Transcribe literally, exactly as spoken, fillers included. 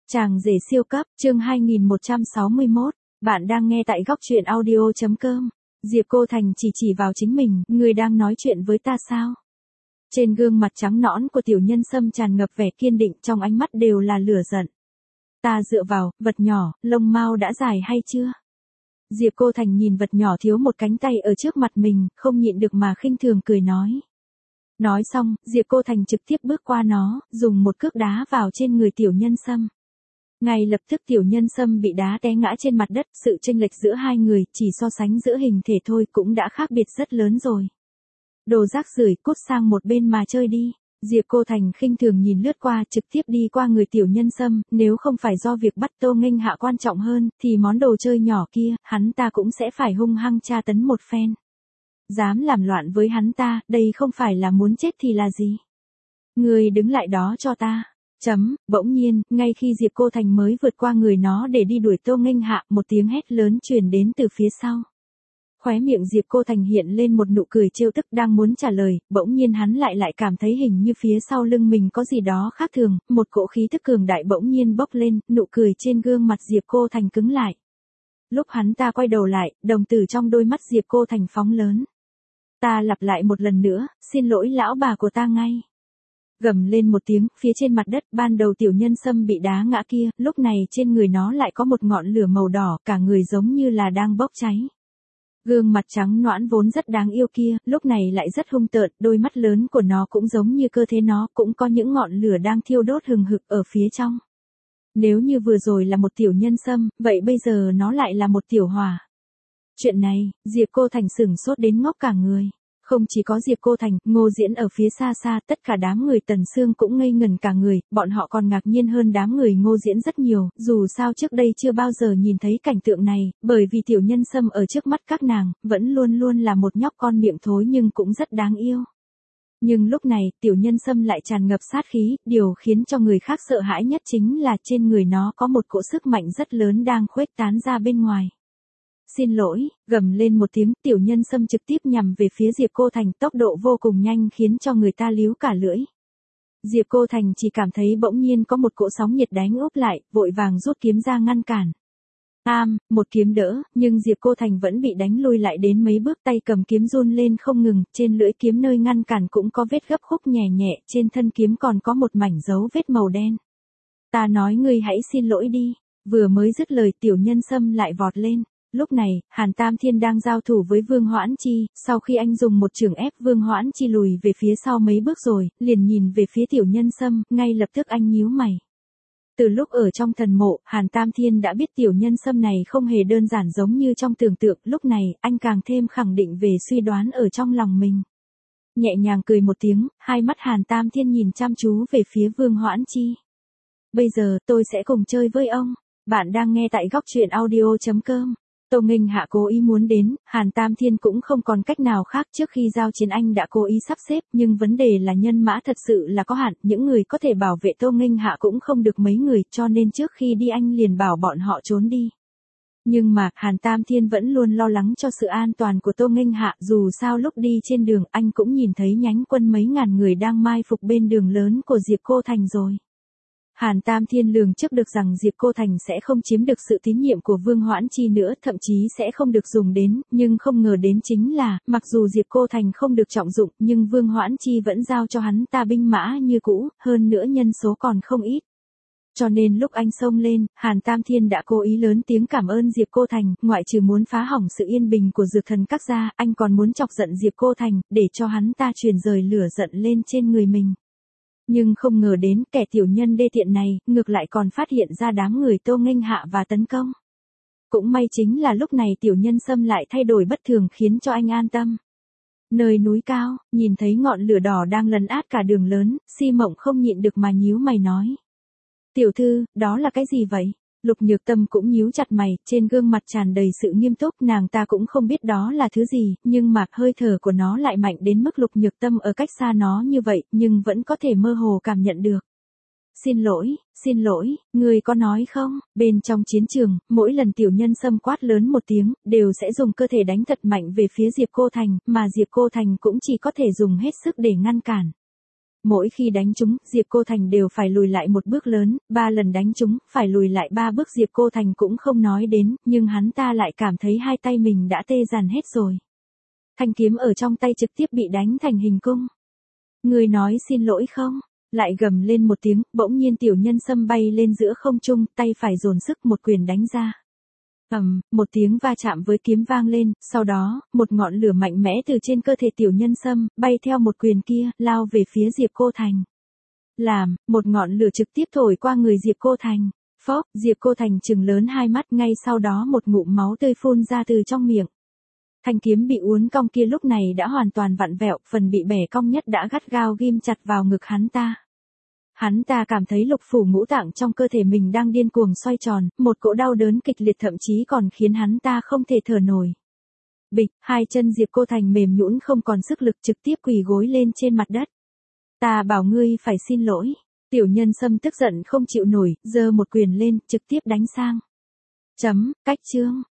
Chàng rể siêu cấp, chương hai nghìn một trăm sáu mươi mốt, bạn đang nghe tại góc truyện audio.com. Diệp Cô Thành chỉ chỉ vào chính mình, người đang nói chuyện với ta sao? Trên gương mặt trắng nõn của tiểu nhân sâm tràn ngập vẻ kiên định, trong ánh mắt đều là lửa giận. Ta dựa vào, vật nhỏ, lông mao đã dài hay chưa? Diệp Cô Thành nhìn vật nhỏ thiếu một cánh tay ở trước mặt mình, không nhịn được mà khinh thường cười nói. Nói xong, Diệp Cô Thành trực tiếp bước qua nó, dùng một cước đá vào trên người tiểu nhân sâm. Ngay lập tức tiểu nhân sâm bị đá té ngã trên mặt đất, sự chênh lệch giữa hai người, chỉ so sánh giữa hình thể thôi cũng đã khác biệt rất lớn rồi. Đồ rác rưởi, cút sang một bên mà chơi đi. Diệp Cô Thành khinh thường nhìn lướt qua, trực tiếp đi qua người tiểu nhân sâm, nếu không phải do việc bắt Tô Nghênh Hạ quan trọng hơn, thì món đồ chơi nhỏ kia, hắn ta cũng sẽ phải hung hăng tra tấn một phen. Dám làm loạn với hắn ta, đây không phải là muốn chết thì là gì? Người đứng lại đó cho ta. Chấm, bỗng nhiên, ngay khi Diệp Cô Thành mới vượt qua người nó để đi đuổi Tô Nghênh Hạ, một tiếng hét lớn truyền đến từ phía sau. Khóe miệng Diệp Cô Thành hiện lên một nụ cười trêu tức, đang muốn trả lời, bỗng nhiên hắn lại lại cảm thấy hình như phía sau lưng mình có gì đó khác thường, một cỗ khí tức cường đại bỗng nhiên bốc lên, nụ cười trên gương mặt Diệp Cô Thành cứng lại. Lúc hắn ta quay đầu lại, đồng tử trong đôi mắt Diệp Cô Thành phóng lớn. Ta lặp lại một lần nữa, xin lỗi lão bà của ta ngay. Gầm lên một tiếng, phía trên mặt đất, ban đầu tiểu nhân sâm bị đá ngã kia, lúc này trên người nó lại có một ngọn lửa màu đỏ, cả người giống như là đang bốc cháy. Gương mặt trắng nõn vốn rất đáng yêu kia, lúc này lại rất hung tợn, đôi mắt lớn của nó cũng giống như cơ thể nó, cũng có những ngọn lửa đang thiêu đốt hừng hực ở phía trong. Nếu như vừa rồi là một tiểu nhân sâm, vậy bây giờ nó lại là một tiểu hỏa. Chuyện này, Diệp Cô Thành sửng sốt đến ngốc cả người. Không chỉ có Diệp Cô Thành, Ngô Diễn ở phía xa xa, tất cả đám người Tần Sương cũng ngây ngẩn cả người, bọn họ còn ngạc nhiên hơn đám người Ngô Diễn rất nhiều, dù sao trước đây chưa bao giờ nhìn thấy cảnh tượng này, bởi vì tiểu nhân sâm ở trước mắt các nàng, vẫn luôn luôn là một nhóc con miệng thối nhưng cũng rất đáng yêu. Nhưng lúc này, tiểu nhân sâm lại tràn ngập sát khí, điều khiến cho người khác sợ hãi nhất chính là trên người nó có một cỗ sức mạnh rất lớn đang khuếch tán ra bên ngoài. Xin lỗi, gầm lên một tiếng, tiểu nhân sâm trực tiếp nhằm về phía Diệp Cô Thành, tốc độ vô cùng nhanh khiến cho người ta líu cả lưỡi. Diệp Cô Thành chỉ cảm thấy bỗng nhiên có một cỗ sóng nhiệt đánh úp lại, vội vàng rút kiếm ra ngăn cản. Am, một kiếm đỡ, nhưng Diệp Cô Thành vẫn bị đánh lui lại đến mấy bước, tay cầm kiếm run lên không ngừng, trên lưỡi kiếm nơi ngăn cản cũng có vết gấp khúc nhẹ nhẹ, trên thân kiếm còn có một mảnh dấu vết màu đen. Ta nói ngươi hãy xin lỗi đi, vừa mới dứt lời tiểu nhân sâm lại vọt lên. Lúc này, Hàn Tam Thiên đang giao thủ với Vương Hoãn Chi, sau khi anh dùng một chưởng ép Vương Hoãn Chi lùi về phía sau mấy bước rồi, liền nhìn về phía tiểu nhân sâm, ngay lập tức anh nhíu mày. Từ lúc ở trong thần mộ, Hàn Tam Thiên đã biết tiểu nhân sâm này không hề đơn giản giống như trong tưởng tượng, lúc này, anh càng thêm khẳng định về suy đoán ở trong lòng mình. Nhẹ nhàng cười một tiếng, hai mắt Hàn Tam Thiên nhìn chăm chú về phía Vương Hoãn Chi. Bây giờ, tôi sẽ cùng chơi với ông. Bạn đang nghe tại góc truyện audio.com. Tô Nghênh Hạ cố ý muốn đến, Hàn Tam Thiên cũng không còn cách nào khác, trước khi giao chiến anh đã cố ý sắp xếp, nhưng vấn đề là nhân mã thật sự là có hạn, những người có thể bảo vệ Tô Nghênh Hạ cũng không được mấy người, cho nên trước khi đi anh liền bảo bọn họ trốn đi. Nhưng mà, Hàn Tam Thiên vẫn luôn lo lắng cho sự an toàn của Tô Nghênh Hạ, dù sao lúc đi trên đường anh cũng nhìn thấy nhánh quân mấy ngàn người đang mai phục bên đường lớn của Diệp Cô Thành rồi. Hàn Tam Thiên lường trước được rằng Diệp Cô Thành sẽ không chiếm được sự tín nhiệm của Vương Hoãn Chi nữa, thậm chí sẽ không được dùng đến, nhưng không ngờ đến chính là, mặc dù Diệp Cô Thành không được trọng dụng, nhưng Vương Hoãn Chi vẫn giao cho hắn ta binh mã như cũ, hơn nữa nhân số còn không ít. Cho nên lúc anh xông lên, Hàn Tam Thiên đã cố ý lớn tiếng cảm ơn Diệp Cô Thành, ngoại trừ muốn phá hỏng sự yên bình của Dược Thần Các gia, anh còn muốn chọc giận Diệp Cô Thành, để cho hắn ta truyền rời lửa giận lên trên người mình. Nhưng không ngờ đến kẻ tiểu nhân đê tiện này, ngược lại còn phát hiện ra đám người Tô Nghênh Hạ và tấn công. Cũng may chính là lúc này tiểu nhân sâm lại thay đổi bất thường khiến cho anh an tâm. Nơi núi cao, nhìn thấy ngọn lửa đỏ đang lấn át cả đường lớn, Si Mộng không nhịn được mà nhíu mày nói. Tiểu thư, đó là cái gì vậy? Lục Nhược Tâm cũng nhíu chặt mày, trên gương mặt tràn đầy sự nghiêm túc, nàng ta cũng không biết đó là thứ gì, nhưng mà hơi thở của nó lại mạnh đến mức Lục Nhược Tâm ở cách xa nó như vậy, nhưng vẫn có thể mơ hồ cảm nhận được. Xin lỗi, xin lỗi, người có nói không? Bên trong chiến trường, mỗi lần tiểu nhân sâm quát lớn một tiếng, đều sẽ dùng cơ thể đánh thật mạnh về phía Diệp Cô Thành, mà Diệp Cô Thành cũng chỉ có thể dùng hết sức để ngăn cản. Mỗi khi đánh chúng, Diệp Cô Thành đều phải lùi lại một bước lớn, ba lần đánh chúng, phải lùi lại ba bước Diệp Cô Thành cũng không nói đến, nhưng hắn ta lại cảm thấy hai tay mình đã tê dần hết rồi. Thanh kiếm ở trong tay trực tiếp bị đánh thành hình cung. Người nói xin lỗi không? Lại gầm lên một tiếng, bỗng nhiên Tiểu Nhân Sâm bay lên giữa không trung, tay phải dồn sức một quyền đánh ra. Ầm, một tiếng va chạm với kiếm vang lên, sau đó, một ngọn lửa mạnh mẽ từ trên cơ thể Tiểu Nhân Sâm, bay theo một quyền kia, lao về phía Diệp Cô Thành. Làm, một ngọn lửa trực tiếp thổi qua người Diệp Cô Thành. Phốc, Diệp Cô Thành trừng lớn hai mắt, ngay sau đó một ngụm máu tươi phun ra từ trong miệng. Thanh kiếm bị uốn cong kia lúc này đã hoàn toàn vặn vẹo, phần bị bẻ cong nhất đã gắt gao ghim chặt vào ngực hắn ta. Hắn ta cảm thấy lục phủ ngũ tạng trong cơ thể mình đang điên cuồng xoay tròn, một cỗ đau đớn kịch liệt thậm chí còn khiến hắn ta không thể thở nổi. Bịch, hai chân Diệp Cô Thành mềm nhũn không còn sức lực trực tiếp quỳ gối lên trên mặt đất. Ta bảo ngươi phải xin lỗi. Tiểu Nhân Sâm tức giận không chịu nổi, giơ một quyền lên, trực tiếp đánh sang. Chấm, cách chương.